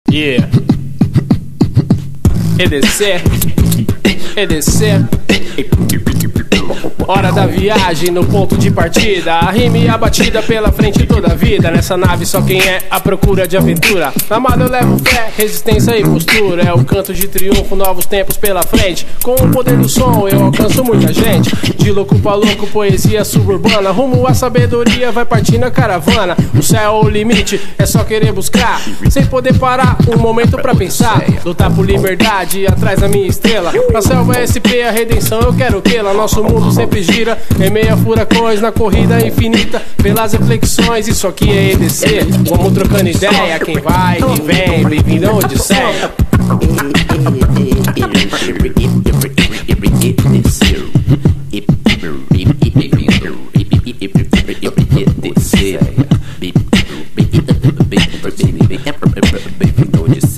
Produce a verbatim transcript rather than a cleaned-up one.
Yeah. E D C, E D C. Hora da viagem no ponto de partida. A rima e a batida pela frente toda a vida. Nessa nave só quem é à procura de aventura. Na mala eu levo fé, resistência e postura. É o canto de triunfo, novos tempos pela frente. Com o poder do som eu alcanço muita gente. De louco pra louco, poesia suburbana. Rumo à sabedoria, vai partindo a caravana. O céu é o limite, é só querer buscar. Sem poder parar, um momento pra pensar. Lutar por liberdade, atrás da minha estrela. Na selva S P, a redenção eu quero tê-la. Nosso mundo sempre gira, em meia furacões, na corrida infinita, pelas reflexões. Isso aqui é E D C, vamos trocando ideia. Quem vai, quem vem, bem-vindo à Odisseia. Bem-vindo à Odisseia.